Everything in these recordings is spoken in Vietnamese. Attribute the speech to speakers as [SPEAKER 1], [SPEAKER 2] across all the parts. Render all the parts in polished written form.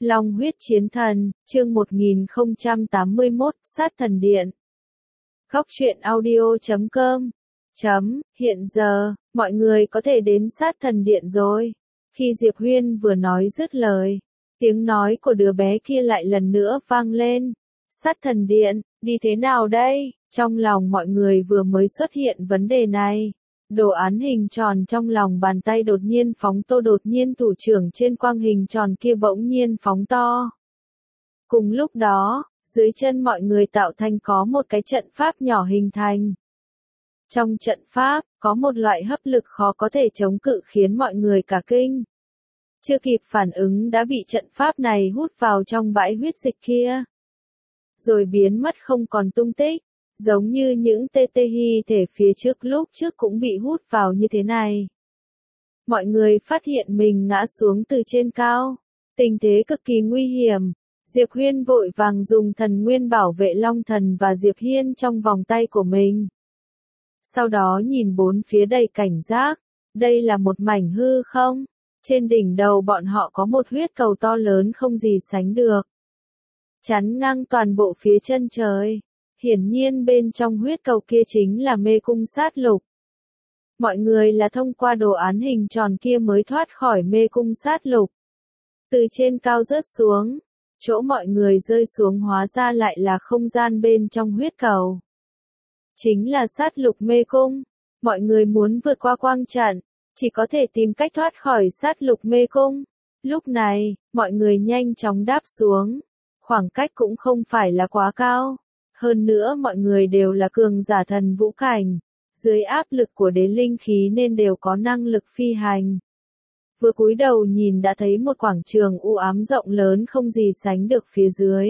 [SPEAKER 1] Long huyết chiến thần, chương 1081, sát thần điện. Góc truyện audio.com. Hiện giờ, mọi người có thể đến sát thần điện rồi. Khi Diệp Huyên vừa nói dứt lời, tiếng nói của đứa bé kia lại lần nữa vang lên. Sát thần điện, đi thế nào đây? Trong lòng mọi người vừa mới xuất hiện vấn đề này. Đồ án hình tròn trong lòng bàn tay đột nhiên phóng to, đột nhiên thủ trưởng trên quang hình tròn kia bỗng nhiên phóng to. Cùng lúc đó, dưới chân mọi người tạo thành có một cái trận pháp nhỏ hình thành. Trong trận pháp, có một loại hấp lực khó có thể chống cự khiến mọi người cả kinh. Chưa kịp phản ứng đã bị trận pháp này hút vào trong bãi huyết dịch kia. Rồi biến mất không còn tung tích. Giống như những tê hy thể phía trước lúc trước cũng bị hút vào như thế này. Mọi người phát hiện mình ngã xuống từ trên cao. Tình thế cực kỳ nguy hiểm. Diệp Huyên vội vàng dùng thần nguyên bảo vệ Long Thần và Diệp Hiên trong vòng tay của mình. Sau đó nhìn bốn phía đầy cảnh giác. Đây là một mảnh hư không? Trên đỉnh đầu bọn họ có một huyết cầu to lớn không gì sánh được. Chắn ngang toàn bộ phía chân trời. Hiển nhiên bên trong huyết cầu kia chính là mê cung sát lục. Mọi người là thông qua đồ án hình tròn kia mới thoát khỏi mê cung sát lục. Từ trên cao rớt xuống, chỗ mọi người rơi xuống hóa ra lại là không gian bên trong huyết cầu. Chính là sát lục mê cung. Mọi người muốn vượt qua quang trận, chỉ có thể tìm cách thoát khỏi sát lục mê cung. Lúc này, mọi người nhanh chóng đáp xuống. Khoảng cách cũng không phải là quá cao. Hơn nữa mọi người đều là cường giả thần vũ cảnh, dưới áp lực của đế linh khí nên đều có năng lực phi hành. Vừa cúi đầu nhìn đã thấy một quảng trường u ám rộng lớn không gì sánh được phía dưới.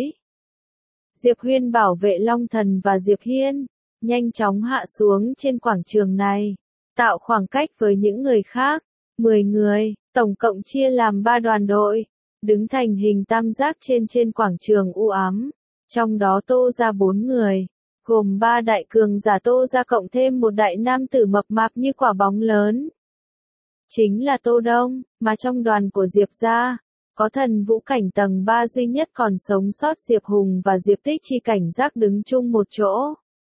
[SPEAKER 1] Diệp Huyên bảo vệ Long Thần và Diệp Hiên, nhanh chóng hạ xuống trên quảng trường này, tạo khoảng cách với những người khác. 10 người, tổng cộng chia làm 3 đoàn đội, đứng thành hình tam giác trên quảng trường u ám. Trong đó Tô ra 4 người, gồm 3 đại cường giả Tô ra cộng thêm một đại nam tử mập mạp như quả bóng lớn. Chính là Tô Đông, mà trong đoàn của Diệp gia, có thần vũ cảnh tầng 3 duy nhất còn sống sót Diệp Hùng và Diệp Tích Chi cảnh giác đứng chung một chỗ.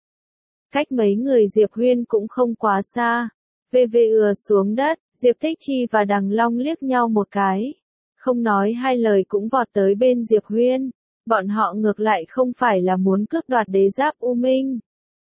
[SPEAKER 1] Cách mấy người Diệp Huyên cũng không quá xa, ừa xuống đất, Diệp Tích Chi và Đằng Long liếc nhau một cái. Không nói hai lời cũng vọt tới bên Diệp Huyên. Bọn họ ngược lại không phải là muốn cướp đoạt đế giáp U Minh,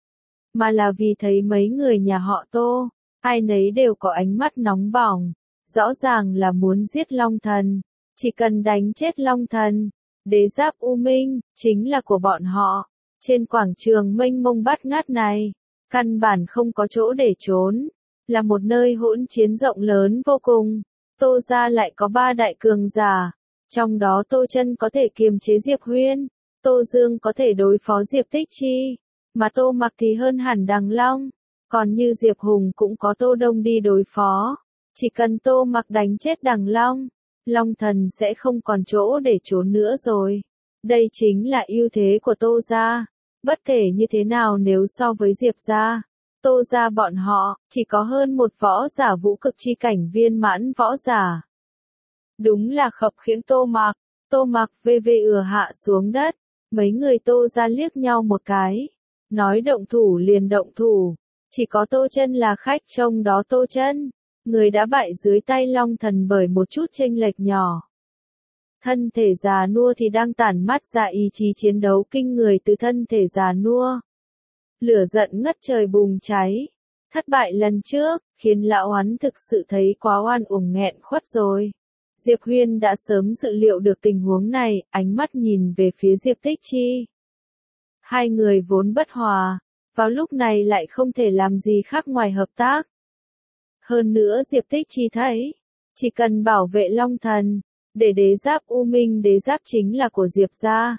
[SPEAKER 1] mà là vì thấy mấy người nhà họ Tô, ai nấy đều có ánh mắt nóng bỏng, rõ ràng là muốn giết Long Thần, chỉ cần đánh chết Long Thần, đế giáp U Minh, chính là của bọn họ. Trên quảng trường mênh mông bát ngát này, căn bản không có chỗ để trốn, là một nơi hỗn chiến rộng lớn vô cùng. Tô gia lại có 3 đại cường giả. Trong đó Tô Chân có thể kiềm chế Diệp Huyên, Tô Dương có thể đối phó Diệp Tích Chi, mà Tô Mặc thì hơn hẳn Đằng Long, còn như Diệp Hùng cũng có Tô Đông đi đối phó. Chỉ cần Tô Mặc đánh chết Đằng Long, Long Thần sẽ không còn chỗ để trốn nữa rồi. Đây chính là ưu thế của Tô gia. Bất kể như thế nào nếu so với Diệp gia, Tô gia bọn họ chỉ có hơn một võ giả vũ cực chi cảnh viên mãn võ giả. Đúng là khập khiễng Tô Mặc ừa hạ xuống đất, mấy người Tô ra liếc nhau một cái, nói động thủ liền động thủ, chỉ có Tô Chân là khách trông đó. Tô Chân, người đã bại dưới tay Long Thần bởi một chút chênh lệch nhỏ. Thân thể già nua thì đang tản mát ra ý chí chiến đấu kinh người từ thân thể già nua. Lửa giận ngất trời bùng cháy, thất bại lần trước, khiến lão hắn thực sự thấy quá oan uổng nghẹn khuất rồi. Diệp Huyên đã sớm dự liệu được tình huống này, ánh mắt nhìn về phía Diệp Tích Chi. Hai người vốn bất hòa, vào lúc này lại không thể làm gì khác ngoài hợp tác. Hơn nữa Diệp Tích Chi thấy, chỉ cần bảo vệ Long Thần, để đế giáp U Minh đế giáp chính là của Diệp gia.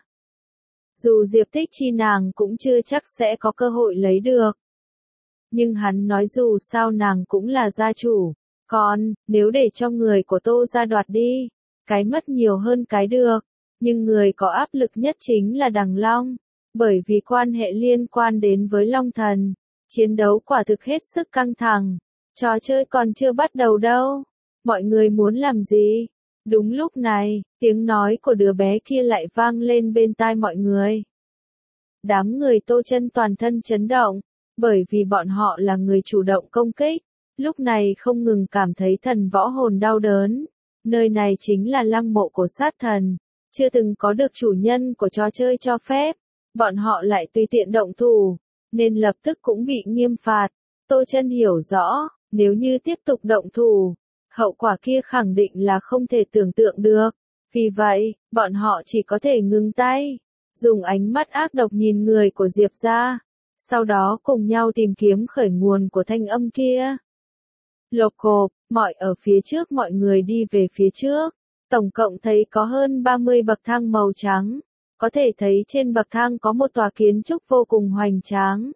[SPEAKER 1] Dù Diệp Tích Chi nàng cũng chưa chắc sẽ có cơ hội lấy được. Nhưng hắn nói dù sao nàng cũng là gia chủ. Còn, nếu để cho người của Tô ra đoạt đi, cái mất nhiều hơn cái được, nhưng người có áp lực nhất chính là Đằng Long, bởi vì quan hệ liên quan đến với Long Thần, chiến đấu quả thực hết sức căng thẳng, trò chơi còn chưa bắt đầu đâu, mọi người muốn làm gì? Đúng lúc này, tiếng nói của đứa bé kia lại vang lên bên tai mọi người. Đám người Tô Chân toàn thân chấn động, bởi vì bọn họ là người chủ động công kích, lúc này không ngừng cảm thấy thần võ hồn đau đớn. Nơi này chính là lăng mộ của sát thần, chưa từng có được chủ nhân của trò chơi cho phép, bọn họ lại tùy tiện động thủ, nên lập tức cũng bị nghiêm phạt. Tô Chân hiểu rõ, nếu như tiếp tục động thủ, hậu quả kia khẳng định là không thể tưởng tượng được. Vì vậy, bọn họ chỉ có thể ngừng tay, dùng ánh mắt ác độc nhìn người của Diệp gia, sau đó cùng nhau tìm kiếm khởi nguồn của thanh âm kia. Lộp cộp, ở phía trước mọi người đi về phía trước, tổng cộng thấy có hơn 30 bậc thang màu trắng, có thể thấy trên bậc thang có một tòa kiến trúc vô cùng hoành tráng.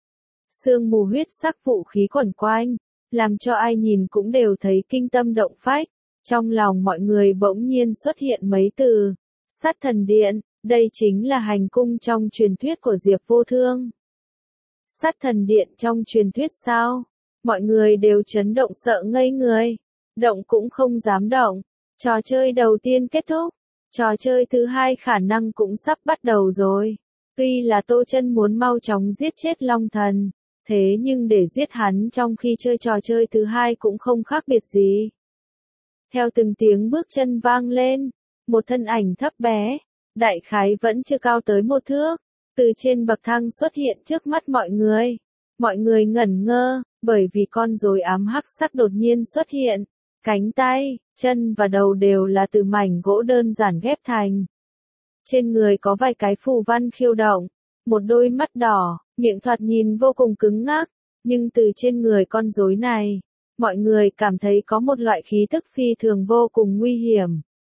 [SPEAKER 1] Sương mù huyết sắc vũ khí quẩn quanh, làm cho ai nhìn cũng đều thấy kinh tâm động phách. Trong lòng mọi người bỗng nhiên xuất hiện mấy từ, sát thần điện, đây chính là hành cung trong truyền thuyết của Diệp Vô Thương. Sát thần điện trong truyền thuyết sao? Mọi người đều chấn động sợ ngây người, động cũng không dám động. Trò chơi đầu tiên kết thúc, trò chơi thứ hai khả năng cũng sắp bắt đầu rồi. Tuy là Tô Chân muốn mau chóng giết chết Long Thần, thế nhưng để giết hắn trong khi chơi trò chơi thứ hai cũng không khác biệt gì. Theo từng tiếng bước chân vang lên, một thân ảnh thấp bé, đại khái vẫn chưa cao tới 1 thước, từ trên bậc thang xuất hiện trước mắt mọi người. Mọi người ngẩn ngơ, bởi vì con rối ám hắc sắc đột nhiên xuất hiện. Cánh tay, chân và đầu đều là từ mảnh gỗ đơn giản ghép thành. Trên người có vài cái phù văn khiêu động, một đôi mắt đỏ, miệng thoạt nhìn vô cùng cứng ngắc, nhưng từ trên người con rối này, mọi người cảm thấy có một loại khí tức phi thường vô cùng nguy hiểm.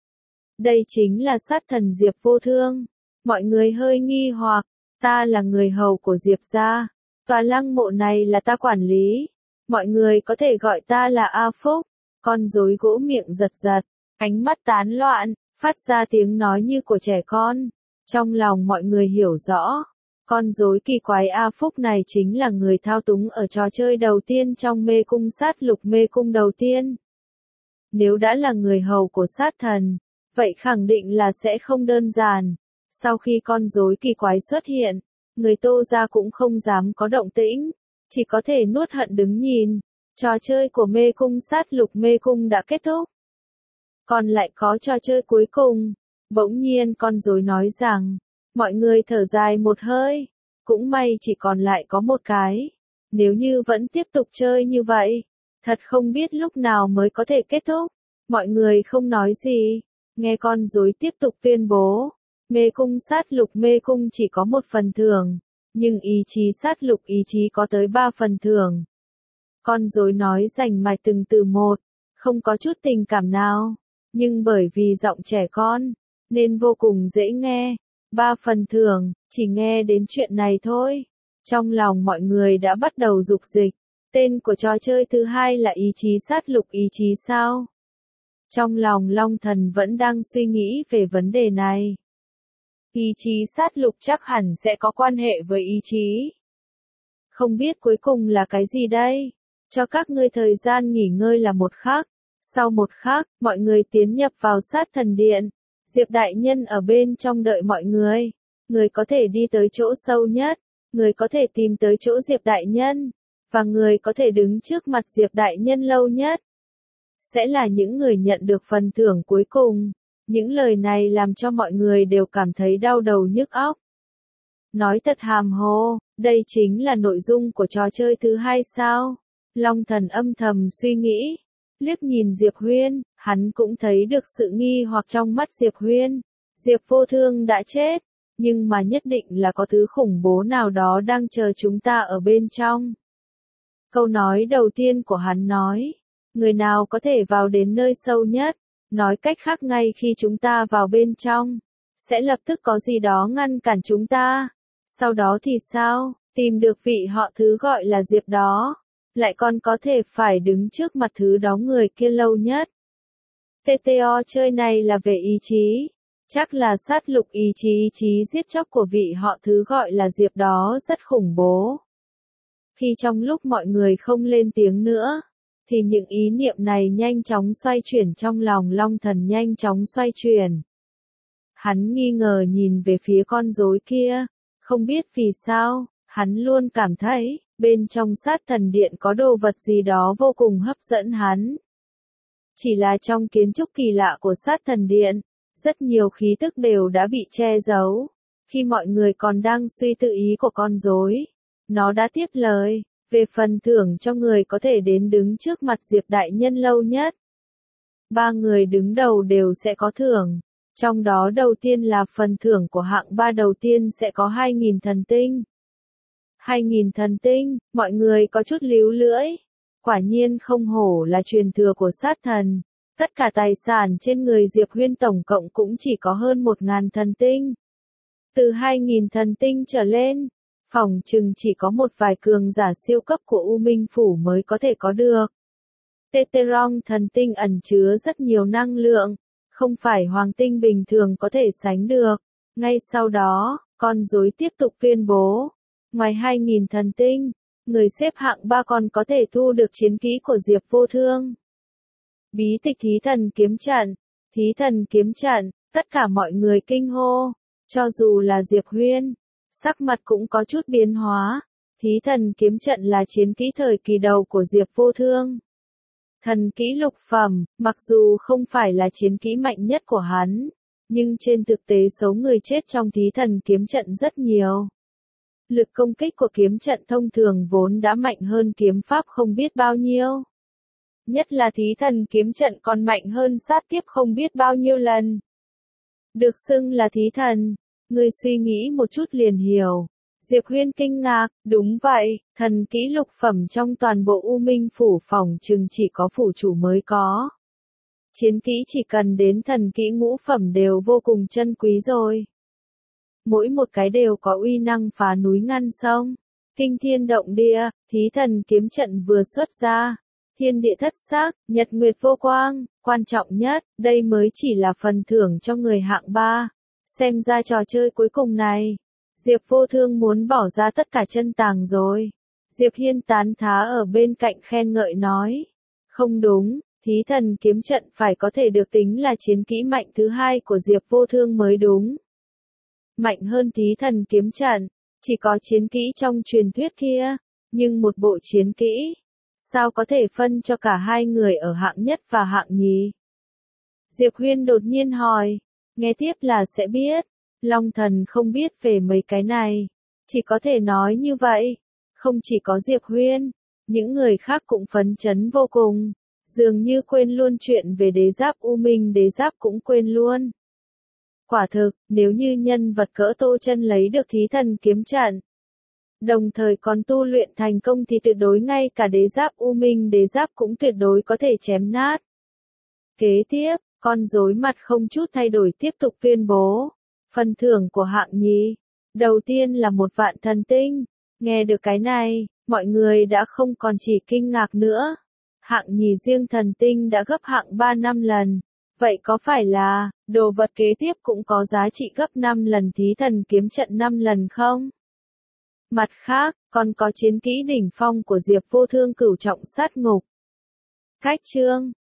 [SPEAKER 1] Đây chính là sát thần Diệp Vô Thương. Mọi người hơi nghi hoặc, ta là người hầu của Diệp gia, tòa lăng mộ này là ta quản lý, mọi người có thể gọi ta là A Phúc. Con rối gỗ miệng giật giật, ánh mắt tán loạn, phát ra tiếng nói như của trẻ con. Trong lòng mọi người hiểu rõ, con rối kỳ quái A Phúc này chính là người thao túng ở trò chơi đầu tiên trong mê cung sát lục mê cung đầu tiên. Nếu đã là người hầu của sát thần, vậy khẳng định là sẽ không đơn giản. Sau khi con rối kỳ quái xuất hiện, người Tô gia cũng không dám có động tĩnh, chỉ có thể nuốt hận đứng nhìn. Trò chơi của mê cung sát lục mê cung đã kết thúc. Còn lại có trò chơi cuối cùng. Bỗng nhiên con rối nói rằng, mọi người thở dài một hơi, cũng may chỉ còn lại có một cái. Nếu như vẫn tiếp tục chơi như vậy, thật không biết lúc nào mới có thể kết thúc. Mọi người không nói gì, nghe con rối tiếp tục tuyên bố. Mê cung sát lục mê cung chỉ có 1 phần thưởng, nhưng ý chí sát lục ý chí có tới 3 phần thưởng. Con rối nói rành mạch từng từ một, không có chút tình cảm nào, nhưng bởi vì giọng trẻ con, nên vô cùng dễ nghe. 3 phần thưởng, chỉ nghe đến chuyện này thôi. Trong lòng mọi người đã bắt đầu dục dịch, tên của trò chơi thứ hai là ý chí sát lục ý chí sao? Trong lòng Long Thần vẫn đang suy nghĩ về vấn đề này. Ý chí sát lục chắc hẳn sẽ có quan hệ với ý chí. Không biết cuối cùng là cái gì đây? Cho các ngươi thời gian nghỉ ngơi là 1 khắc. Sau 1 khắc, mọi người tiến nhập vào sát thần điện. Diệp đại nhân ở bên trong đợi mọi người. Người có thể đi tới chỗ sâu nhất, người có thể tìm tới chỗ Diệp đại nhân, và người có thể đứng trước mặt Diệp đại nhân lâu nhất, sẽ là những người nhận được phần thưởng cuối cùng. Những lời này làm cho mọi người đều cảm thấy đau đầu nhức óc. Nói thật hàm hồ, đây chính là nội dung của trò chơi thứ hai sao? Long Thần âm thầm suy nghĩ, liếc nhìn Diệp Huyên, hắn cũng thấy được sự nghi hoặc trong mắt Diệp Huyên. Diệp Vô Thương đã chết, nhưng mà nhất định là có thứ khủng bố nào đó đang chờ chúng ta ở bên trong. Câu nói đầu tiên của hắn nói, người nào có thể vào đến nơi sâu nhất, nói cách khác ngay khi chúng ta vào bên trong, sẽ lập tức có gì đó ngăn cản chúng ta. Sau đó thì sao, tìm được vị họ thứ gọi là Diệp đó, lại còn có thể phải đứng trước mặt thứ đó người kia lâu nhất. TTO chơi này là về ý chí, chắc là sát lục ý chí giết chóc của vị họ thứ gọi là Diệp đó rất khủng bố. Khi trong lúc mọi người không lên tiếng nữa, thì những ý niệm này nhanh chóng xoay chuyển trong lòng Long Thần nhanh chóng xoay chuyển. Hắn nghi ngờ nhìn về phía con rối kia, không biết vì sao, hắn luôn cảm thấy, bên trong sát thần điện có đồ vật gì đó vô cùng hấp dẫn hắn. Chỉ là trong kiến trúc kỳ lạ của sát thần điện, rất nhiều khí tức đều đã bị che giấu. Khi mọi người còn đang suy tư ý của con rối, nó đã tiếp lời, về phần thưởng cho người có thể đến đứng trước mặt Diệp đại nhân lâu nhất. 3 người đứng đầu đều sẽ có thưởng. Trong đó đầu tiên là phần thưởng của hạng 3 đầu tiên sẽ có 2.000 thần tinh. 2.000 thần tinh, mọi người có chút líu lưỡi. Quả nhiên không hổ là truyền thừa của sát thần. Tất cả tài sản trên người Diệp Huyên tổng cộng cũng chỉ có hơn 1.000 thần tinh. Từ 2.000 thần tinh trở lên, phỏng chừng chỉ có một vài cường giả siêu cấp của U Minh Phủ mới có thể có được. Teterong thần tinh ẩn chứa rất nhiều năng lượng, không phải hoàng tinh bình thường có thể sánh được. Ngay sau đó, con rối tiếp tục tuyên bố, ngoài 2.000 thần tinh, người xếp hạng 3 còn có thể thu được chiến kỹ của Diệp Vô Thương. Bí tịch thí thần kiếm trận, thí thần kiếm trận, tất cả mọi người kinh hô, cho dù là Diệp Huyên, sắc mặt cũng có chút biến hóa. Thí thần kiếm trận là chiến kỹ thời kỳ đầu của Diệp Vô Thương. Thần kỹ lục phẩm, mặc dù không phải là chiến kỹ mạnh nhất của hắn, nhưng trên thực tế số người chết trong thí thần kiếm trận rất nhiều. Lực công kích của kiếm trận thông thường vốn đã mạnh hơn kiếm pháp không biết bao nhiêu. Nhất là thí thần kiếm trận còn mạnh hơn sát kiếp không biết bao nhiêu lần. Được xưng là thí thần, người suy nghĩ một chút liền hiểu. Diệp Huyên kinh ngạc, đúng vậy, thần kỹ lục phẩm trong toàn bộ U Minh Phủ phỏng chừng chỉ có phủ chủ mới có. Chiến kỹ chỉ cần đến thần kỹ ngũ phẩm đều vô cùng chân quý rồi. Mỗi một cái đều có uy năng phá núi ngăn sông, kinh thiên động địa. Thí thần kiếm trận vừa xuất ra, thiên địa thất sắc, nhật nguyệt vô quang, quan trọng nhất, đây mới chỉ là phần thưởng cho người hạng 3. Xem ra trò chơi cuối cùng này, Diệp Vô Thương muốn bỏ ra tất cả chân tàng rồi. Diệp Hiên tán thá ở bên cạnh khen ngợi nói, không đúng, thí thần kiếm trận phải có thể được tính là chiến kỹ mạnh thứ 2 của Diệp Vô Thương mới đúng. Mạnh hơn thí thần kiếm trận, chỉ có chiến kỹ trong truyền thuyết kia, nhưng một bộ chiến kỹ, sao có thể phân cho cả hai người ở hạng nhất và hạng nhì? Diệp Huyên đột nhiên hỏi, nghe tiếp là sẽ biết. Long Thần không biết về mấy cái này, chỉ có thể nói như vậy. Không chỉ có Diệp Huyên, những người khác cũng phấn chấn vô cùng, dường như quên luôn chuyện về đế giáp U Minh, đế giáp cũng quên luôn. Quả thực, nếu như nhân vật cỡ Tô Chân lấy được thí thần kiếm trận, đồng thời còn tu luyện thành công thì tuyệt đối ngay cả đế giáp U Minh đế giáp cũng tuyệt đối có thể chém nát. Kế tiếp, con rối mặt không chút thay đổi tiếp tục tuyên bố, phần thưởng của hạng nhì, đầu tiên là 1.000 thần tinh. Nghe được cái này, mọi người đã không còn chỉ kinh ngạc nữa. Hạng nhì riêng thần tinh đã gấp hạng 3 5 lần. Vậy có phải là, đồ vật kế tiếp cũng có giá trị gấp 5 lần thí thần kiếm trận 5 lần không? Mặt khác, còn có chiến kỹ đỉnh phong của Diệp Vô Thương Cửu Trọng Sát Ngục. Cách chương